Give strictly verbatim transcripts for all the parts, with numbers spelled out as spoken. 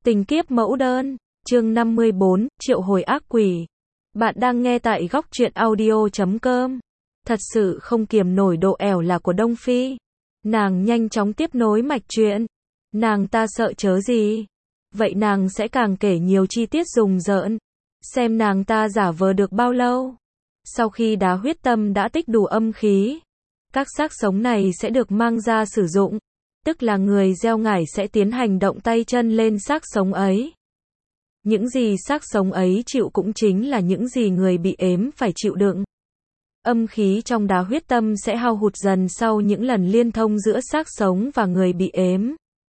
Tình kiếp mẫu đơn, chương năm mươi bốn, triệu hồi ác quỷ. Bạn đang nghe tại góc truyện audio chấm com. Thật sự không kiềm nổi độ ẻo là của Đông Phi. Nàng nhanh chóng tiếp nối mạch chuyện. Nàng ta sợ chớ gì. Vậy nàng sẽ càng kể nhiều chi tiết rùng rợn. Xem nàng ta giả vờ được bao lâu. Sau khi đá huyết tâm đã tích đủ âm khí, các xác sống này sẽ được mang ra sử dụng. Tức là người gieo ngải sẽ tiến hành động tay chân lên xác sống ấy. Những gì xác sống ấy chịu cũng chính là những gì người bị ếm phải chịu đựng. Âm khí trong đá huyết tâm sẽ hao hụt dần sau những lần liên thông giữa xác sống và người bị ếm.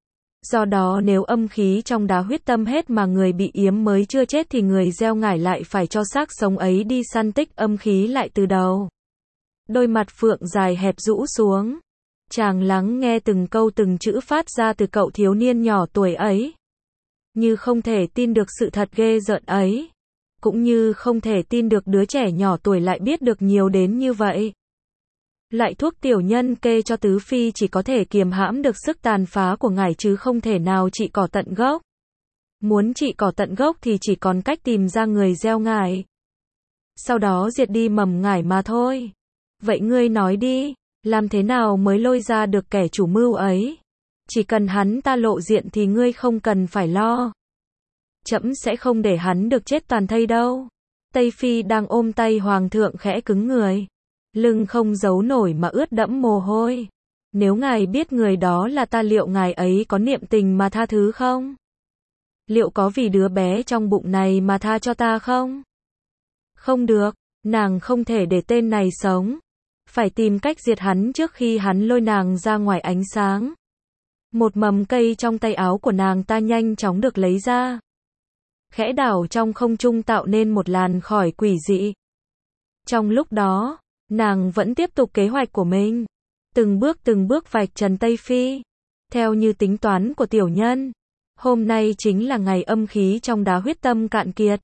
Do đó nếu âm khí trong đá huyết tâm hết mà người bị yếm mới chưa chết thì người gieo ngải lại phải cho xác sống ấy đi săn tích âm khí lại từ đầu. Đôi mặt Phượng dài hẹp rũ xuống. Chàng lắng nghe từng câu từng chữ phát ra từ cậu thiếu niên nhỏ tuổi ấy. Như không thể tin được sự thật ghê rợn ấy. Cũng như không thể tin được đứa trẻ nhỏ tuổi lại biết được nhiều đến như vậy. Loại thuốc tiểu nhân kê cho Tứ Phi chỉ có thể kiềm hãm được sức tàn phá của ngải chứ không thể nào trị cỏ tận gốc. Muốn trị cỏ tận gốc thì chỉ còn cách tìm ra người gieo ngải. Sau đó diệt đi mầm ngải mà thôi. Vậy ngươi nói đi. Làm thế nào mới lôi ra được kẻ chủ mưu ấy? Chỉ cần hắn ta lộ diện thì ngươi không cần phải lo. Trẫm sẽ không để hắn được chết toàn thây đâu. Tây Phi đang ôm tay hoàng thượng khẽ cứng người. Lưng không giấu nổi mà ướt đẫm mồ hôi. Nếu ngài biết người đó là ta liệu ngài ấy có niệm tình mà tha thứ không? Liệu có vì đứa bé trong bụng này mà tha cho ta không? Không được, nàng không thể để tên này sống. Phải tìm cách diệt hắn trước khi hắn lôi nàng ra ngoài ánh sáng. Một mầm cây trong tay áo của nàng ta nhanh chóng được lấy ra. Khẽ đảo trong không trung tạo nên một làn khói quỷ dị. Trong lúc đó, nàng vẫn tiếp tục kế hoạch của mình. Từng bước từng bước vạch trần Tây Phi. Theo như tính toán của tiểu nhân, hôm nay chính là ngày âm khí trong đá huyết tâm cạn kiệt.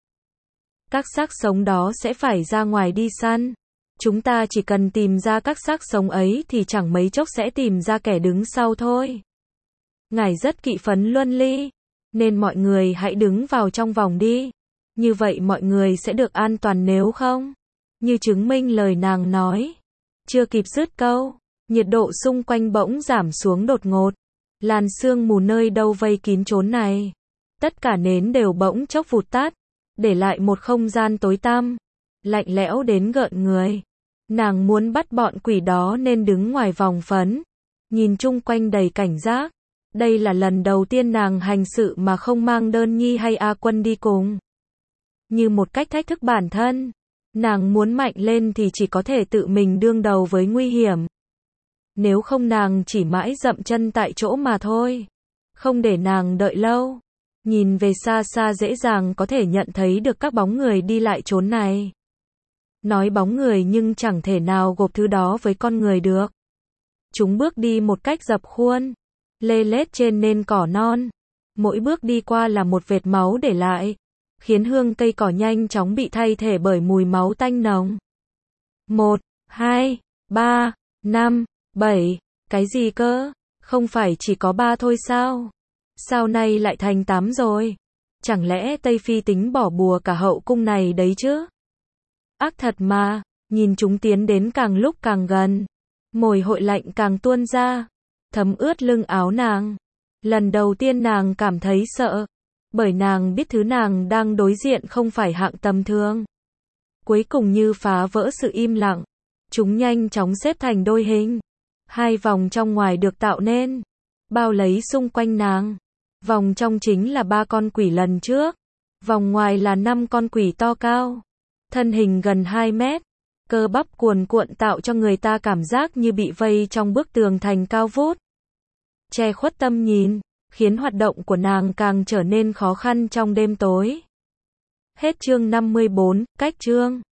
Các xác sống đó sẽ phải ra ngoài đi săn. Chúng ta chỉ cần tìm ra các xác sống ấy thì chẳng mấy chốc sẽ tìm ra kẻ đứng sau thôi. Ngài rất kỵ phấn luân ly, nên mọi người hãy đứng vào trong vòng đi. Như vậy mọi người sẽ được an toàn nếu không. Như chứng minh lời nàng nói. Chưa kịp dứt câu, nhiệt độ xung quanh bỗng giảm xuống đột ngột. Làn sương mù nơi đâu vây kín chốn này. Tất cả nến đều bỗng chốc vụt tắt, để lại một không gian tối tăm, lạnh lẽo đến gợn người. Nàng muốn bắt bọn quỷ đó nên đứng ngoài vòng phấn, nhìn chung quanh đầy cảnh giác. Đây là lần đầu tiên nàng hành sự mà không mang Đơn Nhi hay A Quân đi cùng. Như một cách thách thức bản thân, nàng muốn mạnh lên thì chỉ có thể tự mình đương đầu với nguy hiểm. Nếu không nàng chỉ mãi dậm chân tại chỗ mà thôi. Không để nàng đợi lâu. Nhìn về xa xa dễ dàng có thể nhận thấy được các bóng người đi lại chốn này. Nói bóng người nhưng chẳng thể nào gộp thứ đó với con người được. Chúng bước đi một cách dập khuôn, lê lết trên nền cỏ non. Mỗi bước đi qua là một vệt máu để lại, khiến hương cây cỏ nhanh chóng bị thay thế bởi mùi máu tanh nồng. Một, hai, ba, năm, bảy, cái gì cơ? Không phải chỉ có ba thôi sao? Sao nay lại thành tám rồi? Chẳng lẽ Tây Phi tính bỏ bùa cả hậu cung này đấy chứ? Ác thật mà, nhìn chúng tiến đến càng lúc càng gần. Mồ hôi lạnh càng tuôn ra, thấm ướt lưng áo nàng. Lần đầu tiên nàng cảm thấy sợ, bởi nàng biết thứ nàng đang đối diện không phải hạng tầm thường. Cuối cùng như phá vỡ sự im lặng, chúng nhanh chóng xếp thành đôi hình. Hai vòng trong ngoài được tạo nên, bao lấy xung quanh nàng. Vòng trong chính là ba con quỷ lần trước, vòng ngoài là năm con quỷ to cao. Thân hình gần hai mét, cơ bắp cuồn cuộn tạo cho người ta cảm giác như bị vây trong bức tường thành cao vút. Che khuất tâm nhìn, khiến hoạt động của nàng càng trở nên khó khăn trong đêm tối. Hết chương năm mươi bốn, cách chương.